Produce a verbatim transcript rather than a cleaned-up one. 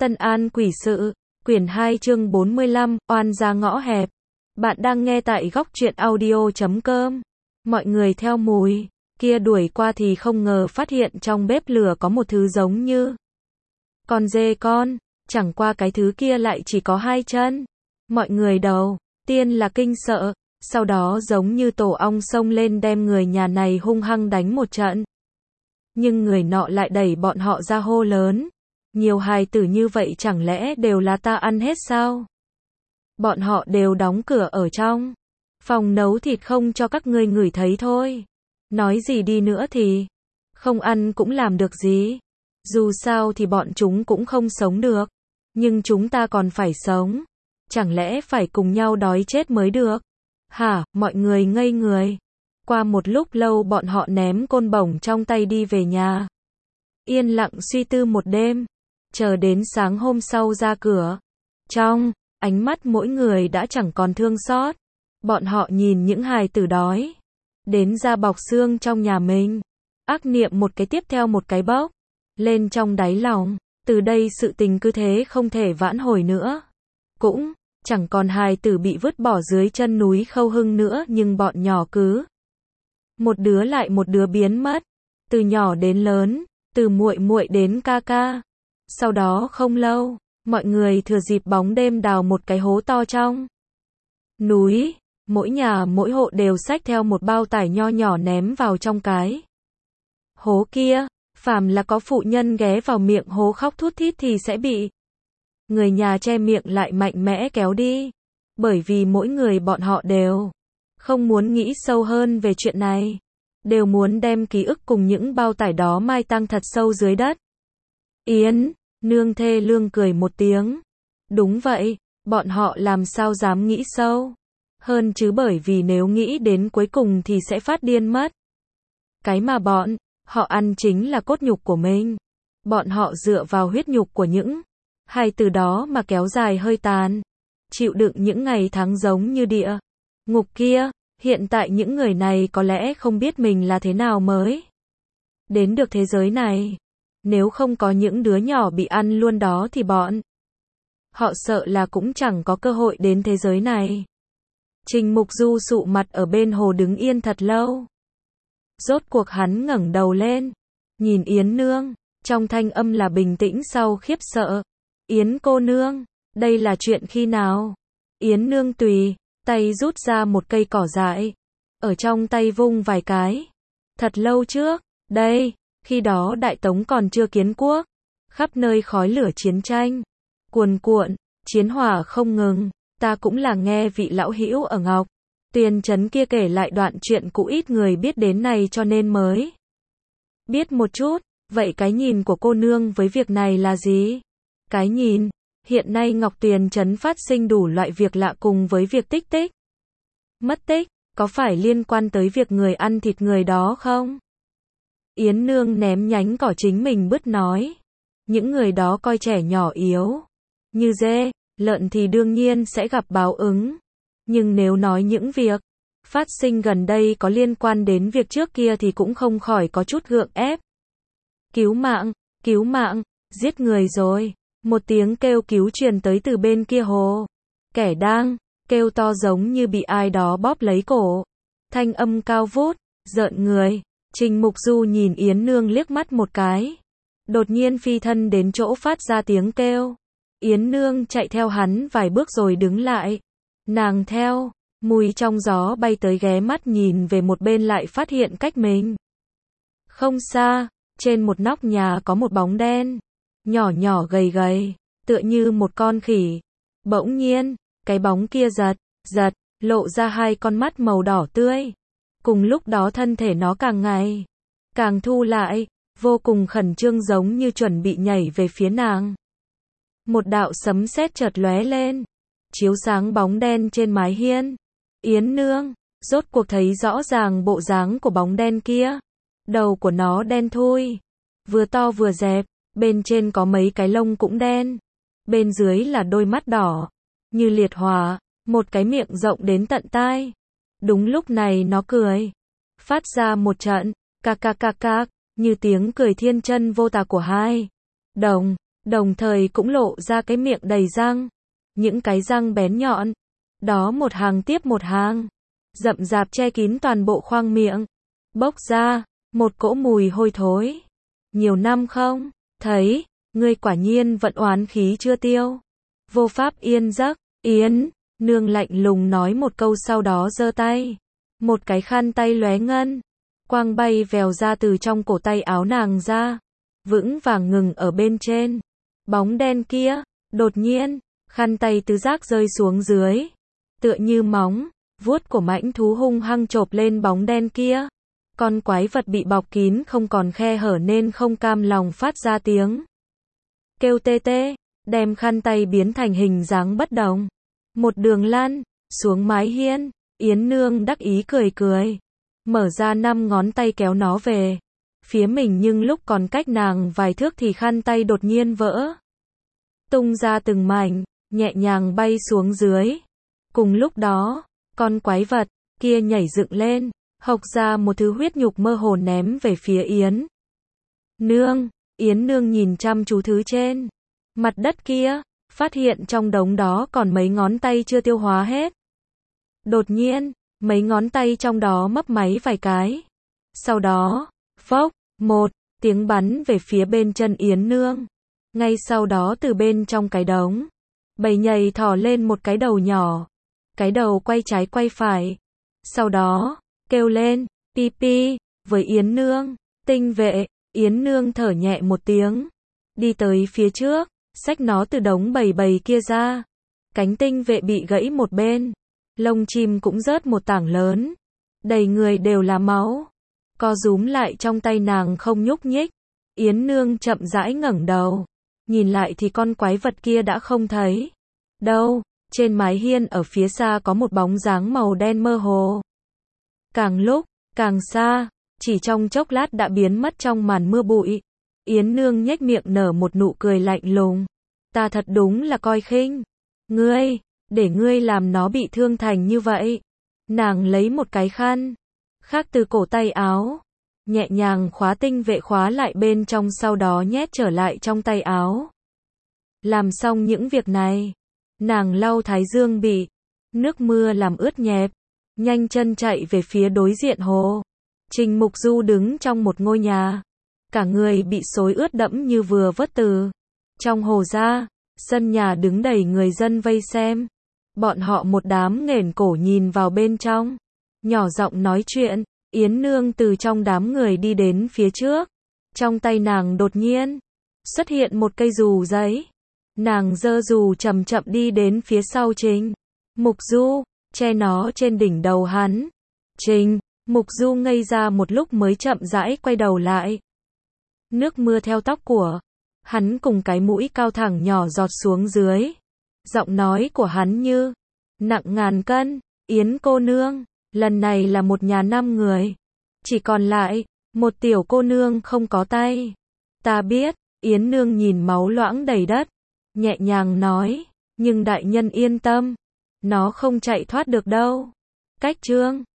Tân An Quỷ Sự, quyển hai chương bốn mươi lăm, oan gia ngõ hẹp. Bạn đang nghe tại góc truyện audio chấm com. Mọi người theo mùi kia đuổi qua thì không ngờ phát hiện trong bếp lửa có một thứ giống như con dê con, chẳng qua cái thứ kia lại chỉ có hai chân. Mọi người đầu tiên là kinh sợ, sau đó giống như tổ ong xông lên đem người nhà này hung hăng đánh một trận. Nhưng người nọ lại đẩy bọn họ ra hô lớn. Nhiều hài tử như vậy chẳng lẽ đều là ta ăn hết sao? Bọn họ đều đóng cửa ở trong phòng nấu thịt không cho các ngươi ngửi thấy thôi. Nói gì đi nữa thì không ăn cũng làm được gì. Dù sao thì bọn chúng cũng không sống được. Nhưng chúng ta còn phải sống. Chẳng lẽ phải cùng nhau đói chết mới được? Hả, mọi người ngây người. Qua một lúc lâu bọn họ ném côn bổng trong tay đi về nhà. Yên lặng suy tư một đêm. Chờ đến sáng hôm sau ra cửa. Trong ánh mắt mỗi người đã chẳng còn thương xót. Bọn họ nhìn những hài tử đói đến da bọc xương trong nhà mình. Ác niệm một cái tiếp theo một cái bốc lên trong đáy lòng. Từ đây sự tình cứ thế không thể vãn hồi nữa. Cũng chẳng còn hài tử bị vứt bỏ dưới chân núi Khâu Hưng nữa, nhưng bọn nhỏ cứ một đứa lại một đứa biến mất, từ nhỏ đến lớn, từ muội muội đến ca ca. Sau đó không lâu, mọi người thừa dịp bóng đêm đào một cái hố to trong núi, mỗi nhà mỗi hộ đều xách theo một bao tải nho nhỏ ném vào trong cái hố kia. Phàm là có phụ nhân ghé vào miệng hố khóc thút thít thì sẽ bị người nhà che miệng lại mạnh mẽ kéo đi. Bởi vì mỗi người bọn họ đều không muốn nghĩ sâu hơn về chuyện này, đều muốn đem ký ức cùng những bao tải đó mai tang thật sâu dưới đất. Yến nương thê lương cười một tiếng. Đúng vậy, bọn họ làm sao dám nghĩ sâu hơn chứ, bởi vì nếu nghĩ đến cuối cùng thì sẽ phát điên mất. Cái mà bọn họ ăn chính là cốt nhục của mình. Bọn họ dựa vào huyết nhục của những hài từ đó mà kéo dài hơi tàn, chịu đựng những ngày tháng giống như địa ngục kia. Hiện tại những người này có lẽ không biết mình là thế nào mới đến được thế giới này. Nếu không có những đứa nhỏ bị ăn luôn đó thì bọn họ sợ là cũng chẳng có cơ hội đến thế giới này. Trình Mục Du sụ mặt ở bên hồ đứng yên thật lâu. Rốt cuộc hắn ngẩng đầu lên, nhìn Yến nương, trong thanh âm là bình tĩnh sau khiếp sợ. Yến cô nương, đây là chuyện khi nào? Yến nương tùy tay rút ra một cây cỏ dại, ở trong tay vung vài cái. Thật lâu trước, đây, khi đó Đại Tống còn chưa kiến quốc, khắp nơi khói lửa chiến tranh cuồn cuộn, chiến hỏa không ngừng. Ta cũng là nghe vị lão hữu ở Ngọc Tuyền trấn kia kể lại đoạn chuyện cũ ít người biết đến này cho nên mới biết một chút. Vậy cái nhìn của cô nương với việc này là gì? Cái nhìn, hiện nay Ngọc Tuyền trấn phát sinh đủ loại việc lạ cùng với việc tích tích mất tích, có phải liên quan tới việc người ăn thịt người đó không? Yến nương ném nhánh cỏ chính mình bứt nói. Những người đó coi trẻ nhỏ yếu như dê, lợn thì đương nhiên sẽ gặp báo ứng. Nhưng nếu nói những việc phát sinh gần đây có liên quan đến việc trước kia thì cũng không khỏi có chút gượng ép. Cứu mạng, cứu mạng, giết người rồi. Một tiếng kêu cứu truyền tới từ bên kia hồ. Kẻ đang kêu to giống như bị ai đó bóp lấy cổ. Thanh âm cao vút, rợn người. Trình Mục Du nhìn Yến nương liếc mắt một cái. Đột nhiên phi thân đến chỗ phát ra tiếng kêu. Yến nương chạy theo hắn vài bước rồi đứng lại. Nàng theo mùi trong gió bay tới ghé mắt nhìn về một bên, lại phát hiện cách mình không xa, trên một nóc nhà có một bóng đen, nhỏ nhỏ gầy gầy, tựa như một con khỉ. Bỗng nhiên, cái bóng kia giật, giật, lộ ra hai con mắt màu đỏ tươi. Cùng lúc đó thân thể nó càng ngày càng thu lại, vô cùng khẩn trương giống như chuẩn bị nhảy về phía nàng. Một đạo sấm sét chợt lóe lên, chiếu sáng bóng đen trên mái hiên. Yến nương rốt cuộc thấy rõ ràng bộ dáng của bóng đen kia. Đầu của nó đen thui, vừa to vừa dẹp, bên trên có mấy cái lông cũng đen, bên dưới là đôi mắt đỏ như liệt hỏa, một cái miệng rộng đến tận tai. Đúng lúc này nó cười, phát ra một trận cạc cạc cạc cạc, như tiếng cười thiên chân vô tà của hai đồng đồng thời cũng lộ ra cái miệng đầy răng. Những cái răng bén nhọn, đó một hàng tiếp một hàng, rậm rạp che kín toàn bộ khoang miệng, bốc ra một cỗ mùi hôi thối. Nhiều năm không thấy, ngươi quả nhiên vẫn oán khí chưa tiêu. Vô pháp yên giấc, Yến Nương lạnh lùng nói một câu sau đó giơ tay. Một cái khăn tay lóe ngân quang bay vèo ra từ trong cổ tay áo nàng ra, vững vàng ngừng ở bên trên bóng đen kia. Đột nhiên, khăn tay tứ giác rơi xuống dưới, tựa như móng vuốt của mãnh thú hung hăng chộp lên bóng đen kia. Con quái vật bị bọc kín không còn khe hở nên không cam lòng phát ra tiếng kêu tê tê, đem khăn tay biến thành hình dáng bất động. Một đường lăn xuống mái hiên, Yến Nương đắc ý cười cười, mở ra năm ngón tay kéo nó về phía mình, nhưng lúc còn cách nàng vài thước thì khăn tay đột nhiên vỡ tung ra từng mảnh, nhẹ nhàng bay xuống dưới. Cùng lúc đó, con quái vật kia nhảy dựng lên, hộc ra một thứ huyết nhục mơ hồ ném về phía Yến Nương. Yến Nương nhìn chăm chú thứ trên mặt đất kia, phát hiện trong đống đó còn mấy ngón tay chưa tiêu hóa hết. Đột nhiên, mấy ngón tay trong đó mấp máy vài cái. Sau đó, phốc, một tiếng bắn về phía bên chân Yến Nương. Ngay sau đó từ bên trong cái đống bầy nhầy thò lên một cái đầu nhỏ. Cái đầu quay trái quay phải. Sau đó, kêu lên, pi pi, với Yến Nương. Tinh vệ, Yến Nương thở nhẹ một tiếng, đi tới phía trước, xách nó từ đống bầy bầy kia ra. Cánh tinh vệ bị gãy một bên, lông chim cũng rớt một tảng lớn, đầy người đều là máu. Co rúm lại trong tay nàng không nhúc nhích. Yến Nương chậm rãi ngẩng đầu, nhìn lại thì con quái vật kia đã không thấy đâu. Trên mái hiên ở phía xa có một bóng dáng màu đen mơ hồ. Càng lúc, càng xa, chỉ trong chốc lát đã biến mất trong màn mưa bụi. Yến Nương nhếch miệng nở một nụ cười lạnh lùng. Ta thật đúng là coi khinh ngươi, để ngươi làm nó bị thương thành như vậy. Nàng lấy một cái khăn khác từ cổ tay áo, nhẹ nhàng khóa tinh vệ khóa lại bên trong, sau đó nhét trở lại trong tay áo. Làm xong những việc này, nàng lau thái dương bị nước mưa làm ướt nhẹp, nhanh chân chạy về phía đối diện hồ. Trình Mục Du đứng trong một ngôi nhà, cả người bị xối ướt đẫm như vừa vớt từ trong hồ ra. Sân nhà đứng đầy người dân vây xem. Bọn họ một đám nghển cổ nhìn vào bên trong, nhỏ giọng nói chuyện. Yến Nương từ trong đám người đi đến phía trước. Trong tay nàng đột nhiên xuất hiện một cây dù giấy. Nàng giơ dù chậm chậm đi đến phía sau Trình Mục Du, che nó trên đỉnh đầu hắn. Trình Mục Du ngây ra một lúc mới chậm rãi quay đầu lại. Nước mưa theo tóc của hắn cùng cái mũi cao thẳng nhỏ giọt xuống dưới. Giọng nói của hắn như nặng ngàn cân. Yến cô nương, lần này là một nhà năm người, chỉ còn lại một tiểu cô nương không có tay. Ta biết. Yến Nương nhìn máu loãng đầy đất, nhẹ nhàng nói, nhưng đại nhân yên tâm, nó không chạy thoát được đâu. Cách chương